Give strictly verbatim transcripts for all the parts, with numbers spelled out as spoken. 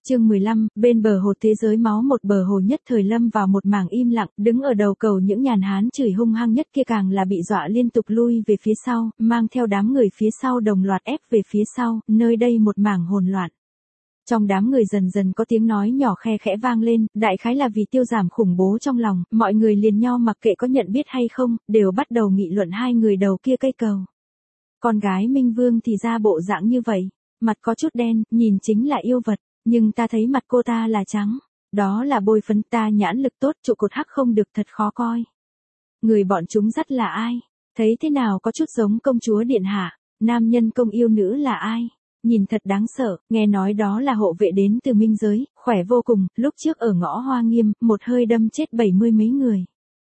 Chương mười lăm, bên bờ hồ thế giới máu một bờ hồ nhất thời lâm vào một mảng im lặng, đứng ở đầu cầu những nhàn hán chửi hung hăng nhất kia càng là bị dọa liên tục lui về phía sau, mang theo đám người phía sau đồng loạt ép về phía sau, nơi đây một mảng hỗn loạn. Trong đám người dần dần có tiếng nói nhỏ khe khẽ vang lên, đại khái là vì tiêu giảm khủng bố trong lòng, mọi người liền nhau mặc kệ có nhận biết hay không, đều bắt đầu nghị luận hai người đầu kia cây cầu. Con gái Minh Vương thì ra bộ dạng như vậy, mặt có chút đen, nhìn chính là yêu vật. Nhưng ta thấy mặt cô ta là trắng, đó là bôi phấn, ta nhãn lực tốt, trụ cột hắc không được, thật khó coi. Người bọn chúng dắt là ai? Thấy thế nào có chút giống công chúa điện hạ, nam nhân công yêu nữ là ai? Nhìn thật đáng sợ, nghe nói đó là hộ vệ đến từ minh giới, khỏe vô cùng, lúc trước ở ngõ Hoa Nghiêm, một hơi đâm chết bảy mươi mấy người.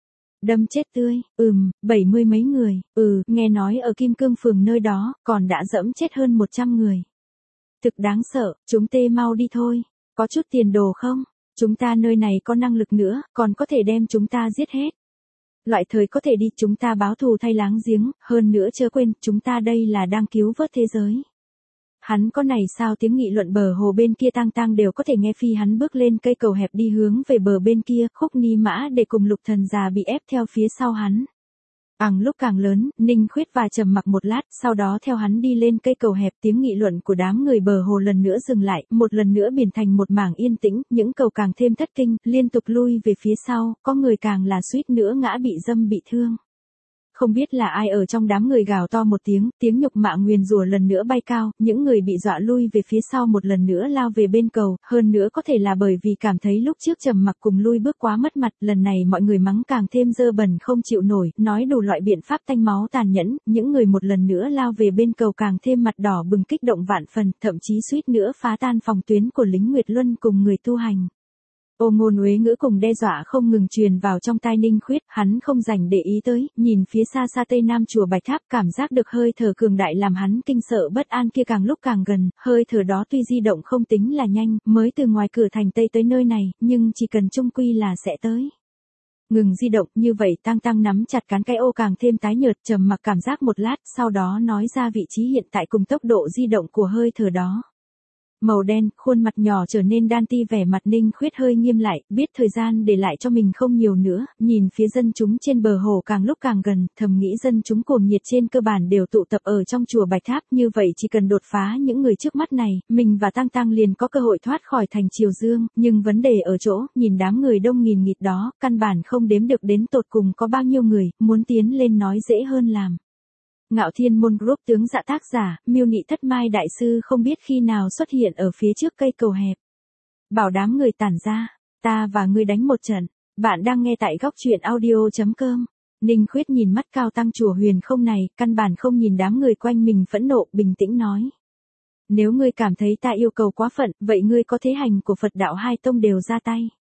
Đâm chết tươi, ừm, bảy mươi mấy người, ừ, nghe nói ở Kim Cương Phường nơi đó, còn đã dẫm chết hơn một trăm người. Thực đáng sợ, chúng tê mau đi thôi, có chút tiền đồ không? Chúng ta nơi này có năng lực nữa, còn có thể đem chúng ta giết hết. Loại thời có thể đi, chúng ta báo thù thay láng giếng, hơn nữa chớ quên, chúng ta đây là đang cứu vớt thế giới. Hắn có này sao? Tiếng nghị luận bờ hồ bên kia tang tang đều có thể nghe. Phi hắn bước lên cây cầu hẹp đi hướng về bờ bên kia, Khúc Ni Mã để cùng Lục Thần già bị ép theo phía sau hắn. Ằng lúc càng lớn, Ninh Khuyết và trầm mặc một lát, sau đó theo hắn đi lên cây cầu hẹp. Tiếng nghị luận của đám người bờ hồ lần nữa dừng lại, một lần nữa biến thành một mảng yên tĩnh, những cầu càng thêm thất kinh, liên tục lui về phía sau, có người càng là suýt nữa ngã bị dâm bị thương. Không biết là ai ở trong đám người gào to một tiếng, tiếng nhục mạ nguyền rủa lần nữa bay cao, những người bị dọa lui về phía sau một lần nữa lao về bên cầu, hơn nữa có thể là bởi vì cảm thấy lúc trước trầm mặc cùng lui bước quá mất mặt, lần này mọi người mắng càng thêm dơ bẩn không chịu nổi, nói đủ loại biện pháp tanh máu tàn nhẫn, những người một lần nữa lao về bên cầu càng thêm mặt đỏ bừng kích động vạn phần, thậm chí suýt nữa phá tan phòng tuyến của lính Nguyệt Luân cùng người tu hành. Ô ngôn uế ngữ cùng đe dọa không ngừng truyền vào trong tai Ninh Khuyết, hắn không dành để ý tới, nhìn phía xa xa tây nam chùa Bạch Tháp, cảm giác được hơi thở cường đại làm hắn kinh sợ bất an kia càng lúc càng gần, hơi thở đó tuy di động không tính là nhanh, mới từ ngoài cửa thành tây tới nơi này, nhưng chỉ cần chung quy là sẽ tới. Ngừng di động, như vậy Tang Tăng nắm chặt cán cái ô càng thêm tái nhợt, trầm mặc cảm giác một lát, sau đó nói ra vị trí hiện tại cùng tốc độ di động của hơi thở đó. Màu đen, khuôn mặt nhỏ trở nên đan ti, vẻ mặt Ninh Khuyết hơi nghiêm lại, biết thời gian để lại cho mình không nhiều nữa, nhìn phía dân chúng trên bờ hồ càng lúc càng gần, thầm nghĩ dân chúng cuồng nhiệt trên cơ bản đều tụ tập ở trong chùa Bạch Tháp, như vậy chỉ cần đột phá những người trước mắt này, mình và Tang Tăng liền có cơ hội thoát khỏi thành Triều Dương, nhưng vấn đề ở chỗ, nhìn đám người đông nghìn nghịt đó, căn bản không đếm được đến tột cùng có bao nhiêu người, muốn tiến lên nói dễ hơn làm. Ngạo Thiên Môn Group tướng dạ tác giả, Miêu Nị Thất Mai đại sư không biết khi nào xuất hiện ở phía trước cây cầu hẹp. Bảo đám người tản ra, ta và ngươi đánh một trận. Bạn đang nghe tại góc truyện audio chấm com. Ninh Khuyết nhìn mắt cao tăng chùa Huyền Không này, căn bản không nhìn đám người quanh mình phẫn nộ, bình tĩnh nói. Nếu ngươi cảm thấy ta yêu cầu quá phận, vậy ngươi có thế hành của Phật đạo hai tông đều ra tay.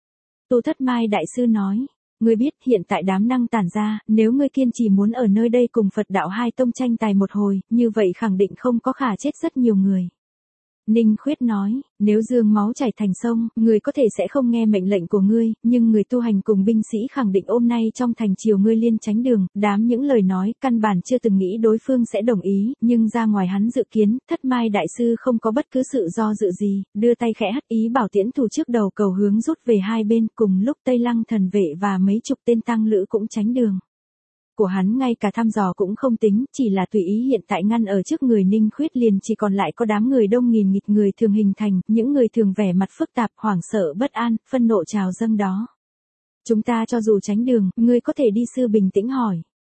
Tu Thất Mai đại sư nói. Ngươi biết hiện tại đám năng tản ra, nếu ngươi kiên trì muốn ở nơi đây cùng Phật đạo hai tông tranh tài một hồi, như vậy khẳng định không có khả chết rất nhiều người. Ninh Khuyết nói, nếu dương máu chảy thành sông, người có thể sẽ không nghe mệnh lệnh của ngươi, nhưng người tu hành cùng binh sĩ khẳng định hôm nay trong thành triều ngươi liên tránh đường, đám những lời nói, căn bản chưa từng nghĩ đối phương sẽ đồng ý, nhưng ra ngoài hắn dự kiến, Thất Mai đại sư không có bất cứ sự do dự gì, đưa tay khẽ hất ý bảo tiễn thủ trước đầu cầu hướng rút về hai bên, cùng lúc Tây Lăng thần vệ và mấy chục tên tăng lữ cũng tránh đường. Của hắn ngay cả thăm dò cũng không tính, chỉ là tùy ý hiện tại ngăn ở trước người Ninh Khuyết liền chỉ còn lại có đám người đông nghìn nghịt người thường hình thành, những người thường vẻ mặt phức tạp, hoảng sợ bất an, phân nộ trào dâng đó. Chúng ta cho dù tránh đường, ngươi có thể đi sư bình tĩnh hỏi.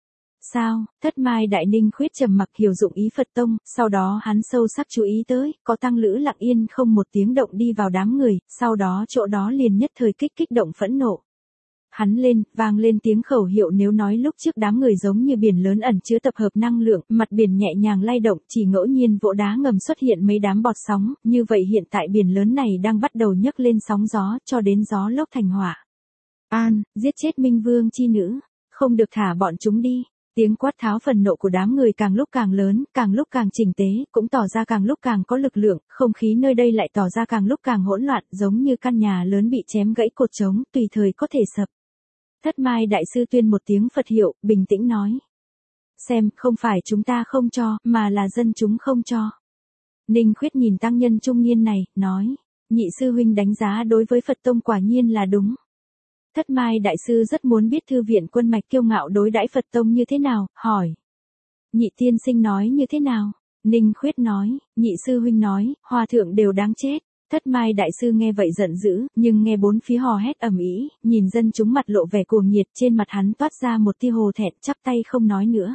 Sao? Thất Mai đại Ninh Khuyết trầm mặc hiểu dụng ý Phật tông, sau đó hắn sâu sắc chú ý tới, có tăng lữ lặng yên không một tiếng động đi vào đám người, sau đó chỗ đó liền nhất thời kích kích động phẫn nộ. Hắn lên, vang lên tiếng khẩu hiệu nếu nói lúc trước đám người giống như biển lớn ẩn chứa tập hợp năng lượng, mặt biển nhẹ nhàng lay động, chỉ ngẫu nhiên vỗ đá ngầm xuất hiện mấy đám bọt sóng, như vậy hiện tại biển lớn này đang bắt đầu nhấc lên sóng gió, cho đến gió lốc thành hỏa. An, giết chết Minh Vương chi nữ, không được thả bọn chúng đi. Tiếng quát tháo phần nộ của đám người càng lúc càng lớn, càng lúc càng chỉnh tế, cũng tỏ ra càng lúc càng có lực lượng, không khí nơi đây lại tỏ ra càng lúc càng hỗn loạn, giống như căn nhà lớn bị chém gãy cột trống, tùy thời có thể sập. Thất Mai đại sư tuyên một tiếng Phật hiệu, bình tĩnh nói. Xem, không phải chúng ta không cho, mà là dân chúng không cho. Ninh Khuyết nhìn tăng nhân trung niên này, nói. Nhị sư huynh đánh giá đối với Phật tông quả nhiên là đúng. Thất Mai đại sư rất muốn biết thư viện Quân Mạch kiêu ngạo đối đãi Phật tông như thế nào, hỏi. Nhị tiên sinh nói như thế nào? Ninh Khuyết nói, nhị sư huynh nói, hòa thượng đều đáng chết. Thất Mai đại sư nghe vậy giận dữ, nhưng nghe bốn phía hò hét ầm ĩ, nhìn dân chúng mặt lộ vẻ cuồng nhiệt, trên mặt hắn toát ra một tia hồ thẹn, chắp tay không nói nữa.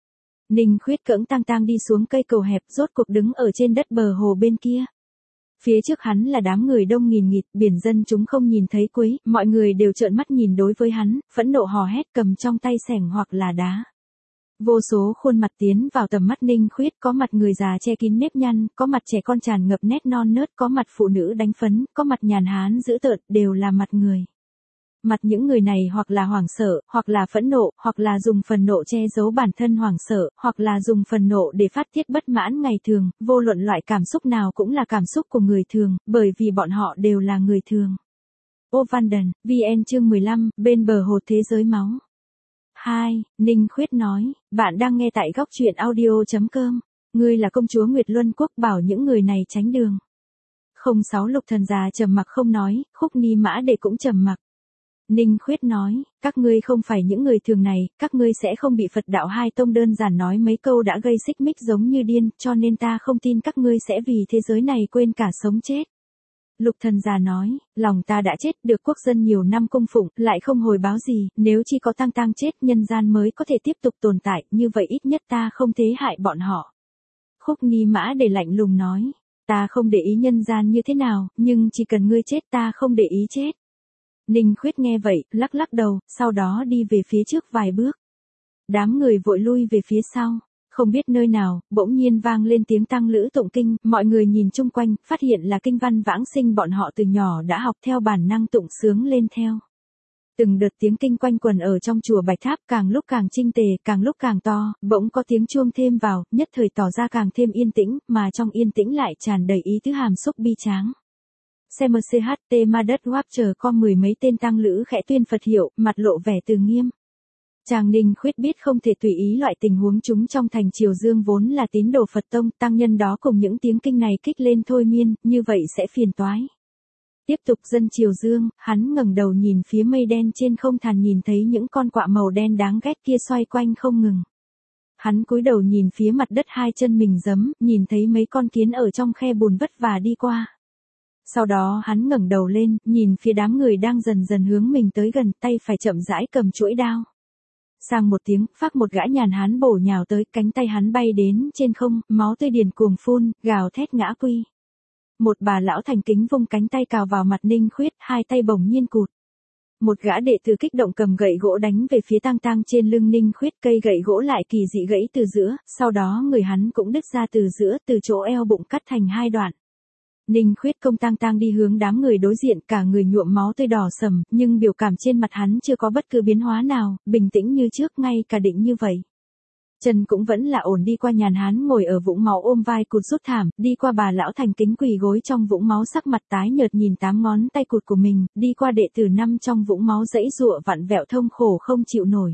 Ninh Khuyết cưỡng tang tang đi xuống cây cầu hẹp, rốt cuộc đứng ở trên đất bờ hồ bên kia. Phía trước hắn là đám người đông nghìn nghịt, biển dân chúng không nhìn thấy cuối, mọi người đều trợn mắt nhìn đối với hắn, phẫn nộ hò hét cầm trong tay xẻng hoặc là đá. Vô số khuôn mặt tiến vào tầm mắt Ninh Khuyết, có mặt người già che kín nếp nhăn, có mặt trẻ con tràn ngập nét non nớt, có mặt phụ nữ đánh phấn, có mặt nhàn hán dữ tợn, đều là mặt người. Mặt những người này hoặc là hoảng sợ, hoặc là phẫn nộ, hoặc là dùng phần nộ che giấu bản thân hoảng sợ, hoặc là dùng phần nộ để phát tiết bất mãn ngày thường, vô luận loại cảm xúc nào cũng là cảm xúc của người thường, bởi vì bọn họ đều là người thường. Ô Văn Đần, vê en chương mười lăm, bên bờ hồ thế giới máu. hai. Ninh Khuyết nói, bạn đang nghe tại góc truyện audio.com. Ngươi là công chúa Nguyệt Luân Quốc, bảo những người này tránh đường. Không sáu Lục Thần già trầm mặc không nói, Khúc Ni Mã Đệ cũng trầm mặc. Ninh Khuyết nói, các ngươi không phải những người thường này, các ngươi sẽ không bị Phật đạo hai tông đơn giản nói mấy câu đã gây xích mích giống như điên, cho nên ta không tin các ngươi sẽ vì thế giới này quên cả sống chết. Lục Thần già nói, lòng ta đã chết, được quốc dân nhiều năm cung phụng, lại không hồi báo gì, nếu chỉ có tang tang chết nhân gian mới có thể tiếp tục tồn tại, như vậy ít nhất ta không thế hại bọn họ. Khúc Ni Mã Đệ lạnh lùng nói, ta không để ý nhân gian như thế nào, nhưng chỉ cần ngươi chết ta không để ý chết. Ninh Khuyết nghe vậy, lắc lắc đầu, sau đó đi về phía trước vài bước. Đám người vội lui về phía sau. Không biết nơi nào, bỗng nhiên vang lên tiếng tăng lữ tụng kinh, mọi người nhìn chung quanh, phát hiện là kinh văn vãng sinh bọn họ từ nhỏ đã học theo bản năng tụng sướng lên theo. Từng đợt tiếng kinh quanh quần ở trong chùa Bạch Tháp càng lúc càng chinh tề, càng lúc càng to, bỗng có tiếng chuông thêm vào, nhất thời tỏ ra càng thêm yên tĩnh, mà trong yên tĩnh lại tràn đầy ý tứ hàm xúc bi tráng. xê em xê hát tê Ma Đất Wap chờ con mười mấy tên tăng lữ khẽ tuyên Phật hiệu, mặt lộ vẻ từ nghiêm. Chàng Ninh Khuyết biết không thể tùy ý loại tình huống chúng trong thành Triều Dương vốn là tín đồ Phật tông, tăng nhân đó cùng những tiếng kinh này kích lên thôi miên, như vậy sẽ phiền toái. Tiếp tục dân Triều Dương, hắn ngẩng đầu nhìn phía mây đen trên không, thàn nhìn thấy những con quạ màu đen đáng ghét kia xoay quanh không ngừng. Hắn cúi đầu nhìn phía mặt đất hai chân mình giẫm, nhìn thấy mấy con kiến ở trong khe bùn vất vả đi qua. Sau đó hắn ngẩng đầu lên, nhìn phía đám người đang dần dần hướng mình tới gần, tay phải chậm rãi cầm chuỗi đao. Sang một tiếng, phác một gã nhàn hán bổ nhào tới, cánh tay hắn bay đến trên không, máu tươi điền cuồng phun, gào thét ngã quy. Một bà lão thành kính vung cánh tay cào vào mặt Ninh Khuyết, hai tay bỗng nhiên cụt. Một gã đệ tử kích động cầm gậy gỗ đánh về phía tang tang trên lưng Ninh Khuyết, cây gậy gỗ lại kỳ dị gãy từ giữa, sau đó người hắn cũng đứt ra từ giữa, từ chỗ eo bụng cắt thành hai đoạn. Ninh Khuyết công tang tang đi hướng đám người đối diện, cả người nhuộm máu tươi đỏ sầm, nhưng biểu cảm trên mặt hắn chưa có bất cứ biến hóa nào, bình tĩnh như trước, ngay cả định như vậy. Chân cũng vẫn là ổn, đi qua nhàn hán ngồi ở vũng máu ôm vai cụt rút thảm, đi qua bà lão thành kính quỳ gối trong vũng máu sắc mặt tái nhợt nhìn tám ngón tay cụt của mình, đi qua đệ tử năm trong vũng máu dãy giụa vặn vẹo thông khổ không chịu nổi.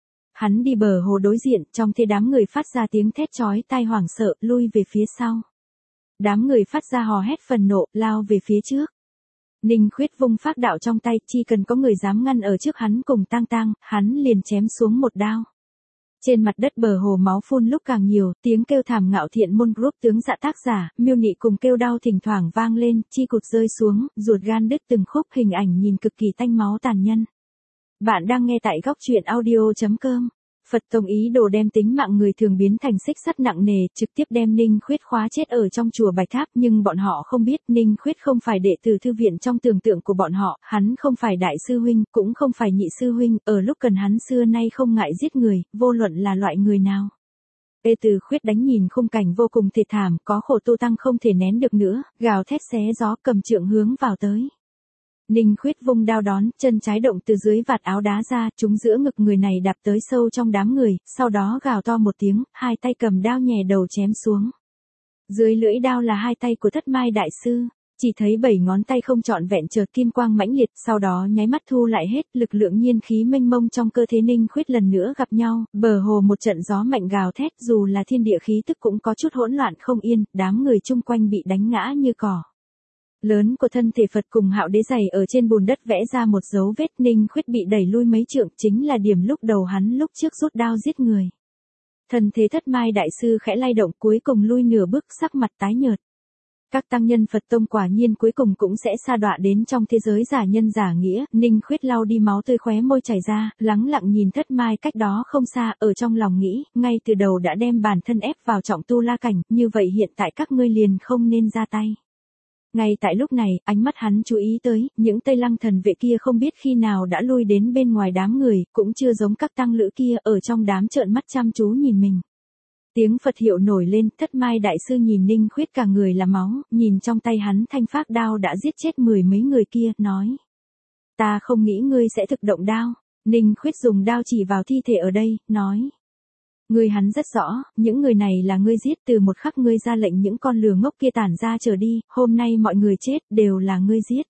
Hắn đi bờ hồ đối diện, trong thế đám người phát ra tiếng thét chói tai hoảng sợ, lui về phía sau. Đám người phát ra hò hét phần nộ, lao về phía trước. Ninh Khuyết vung phác đạo trong tay, chỉ cần có người dám ngăn ở trước hắn cùng tang tang, hắn liền chém xuống một đao. Trên mặt đất bờ hồ máu phun lúc càng nhiều, tiếng kêu thảm ngạo thiện môn group tướng dạ tác giả, miêu nị cùng kêu đau thỉnh thoảng vang lên, chi cụt rơi xuống, ruột gan đứt từng khúc, hình ảnh nhìn cực kỳ tanh máu tàn nhân. Bạn đang nghe tại góc truyện audio.com. Phật tông ý đồ đem tính mạng người thường biến thành xích sắt nặng nề, trực tiếp đem Ninh Khuyết khóa chết ở trong chùa Bạch Tháp, nhưng bọn họ không biết Ninh Khuyết không phải đệ tử thư viện trong tưởng tượng của bọn họ, hắn không phải đại sư huynh, cũng không phải nhị sư huynh, ở lúc cần hắn xưa nay không ngại giết người, vô luận là loại người nào. Ê Từ Khuyết đánh nhìn khung cảnh vô cùng thê thảm, có khổ tu tăng không thể nén được nữa, gào thét xé gió cầm trượng hướng vào tới. Ninh Khuyết vung đao đón, chân trái động từ dưới vạt áo đá ra, trúng giữa ngực người này đạp tới sâu trong đám người, sau đó gào to một tiếng, hai tay cầm đao nhè đầu chém xuống. Dưới lưỡi đao là hai tay của Thất Mai đại sư, chỉ thấy bảy ngón tay không trọn vẹn chợt kim quang mãnh liệt, sau đó nháy mắt thu lại hết, lực lượng nhiên khí mênh mông trong cơ thể Ninh Khuyết lần nữa gặp nhau, bờ hồ một trận gió mạnh gào thét, dù là thiên địa khí tức cũng có chút hỗn loạn không yên, đám người chung quanh bị đánh ngã như cỏ. lớn của thân thể Phật cùng Hạo Đế giày ở trên bùn đất vẽ ra một dấu vết. Ninh Khuyết bị đẩy lui mấy trượng, chính là điểm lúc đầu hắn lúc trước rút đao giết người. Thần thế Thất Mai đại sư khẽ lay động, cuối cùng lui nửa bước, sắc mặt tái nhợt. Các tăng nhân Phật tông quả nhiên cuối cùng cũng sẽ sa đọa đến trong thế giới giả nhân giả nghĩa. Ninh Khuyết lau đi máu tươi khóe môi chảy ra, lắng lặng nhìn Thất Mai cách đó không xa, ở trong lòng nghĩ, ngay từ đầu đã đem bản thân ép vào trọng tu la cảnh, như vậy hiện tại các ngươi liền không nên ra tay. Ngay tại lúc này, ánh mắt hắn chú ý tới, những Tây Lăng thần vệ kia không biết khi nào đã lui đến bên ngoài đám người, cũng chưa giống các tăng lữ kia ở trong đám trợn mắt chăm chú nhìn mình. Tiếng Phật hiệu nổi lên, Thất Mai đại sư nhìn Ninh Khuyết cả người là máu, nhìn trong tay hắn thanh phác đao đã giết chết mười mấy người kia, nói. Ta không nghĩ ngươi sẽ thực động đao. Ninh Khuyết dùng đao chỉ vào thi thể ở đây, nói. Ngươi hắn rất rõ, những người này là ngươi giết, từ một khắc ngươi ra lệnh những con lừa ngốc kia tản ra trở đi, hôm nay mọi người chết, đều là ngươi giết.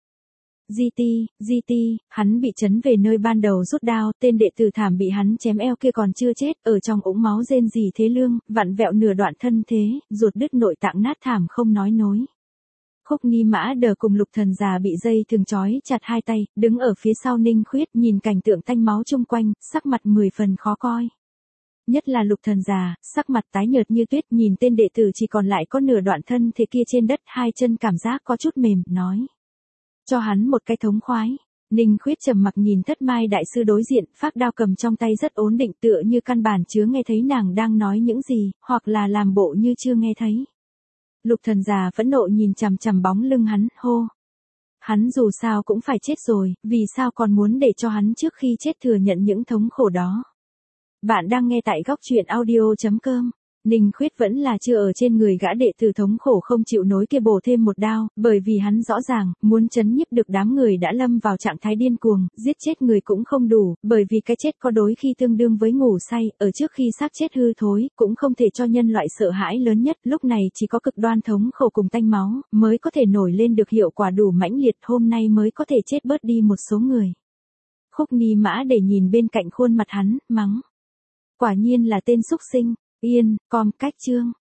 Di ti, di ti, hắn bị chấn về nơi ban đầu rút đao, tên đệ tử thảm bị hắn chém eo kia còn chưa chết, ở trong ống máu rên rỉ thế lương, vặn vẹo nửa đoạn thân thế, ruột đứt nội tạng nát thảm không nói nối. Khúc Ni Mã Đờ cùng Lục Thần già bị dây thường trói chặt hai tay, đứng ở phía sau Ninh Khuyết, nhìn cảnh tượng tanh máu chung quanh, sắc mặt mười phần khó coi. Nhất là Lục Thần già, sắc mặt tái nhợt như tuyết, nhìn tên đệ tử chỉ còn lại có nửa đoạn thân thế kia trên đất, hai chân cảm giác có chút mềm, nói. Cho hắn một cái thống khoái. Ninh Khuyết trầm mặc nhìn Thất Mai đại sư đối diện, phác đao cầm trong tay rất ổn định, tựa như căn bản chưa nghe thấy nàng đang nói những gì, hoặc là làm bộ như chưa nghe thấy. Lục Thần già phẫn nộ nhìn chằm chằm bóng lưng hắn, hô. Hắn dù sao cũng phải chết rồi, vì sao còn muốn để cho hắn trước khi chết thừa nhận những thống khổ đó. Bạn đang nghe tại góc truyện audio chấm com. Ninh Khuyết vẫn là chưa ở trên người gã đệ tử thống khổ không chịu nối kia bổ thêm một đao, bởi vì hắn rõ ràng, muốn chấn nhiếp được đám người đã lâm vào trạng thái điên cuồng, giết chết người cũng không đủ, bởi vì cái chết có đôi khi tương đương với ngủ say, ở trước khi xác chết hư thối, cũng không thể cho nhân loại sợ hãi lớn nhất, lúc này chỉ có cực đoan thống khổ cùng tanh máu, mới có thể nổi lên được hiệu quả đủ mãnh liệt, hôm nay mới có thể chết bớt đi một số người. Khúc Ni Mã để nhìn bên cạnh khuôn mặt hắn, mắng. Quả nhiên là tên xúc sinh. Yên, com, cách chương.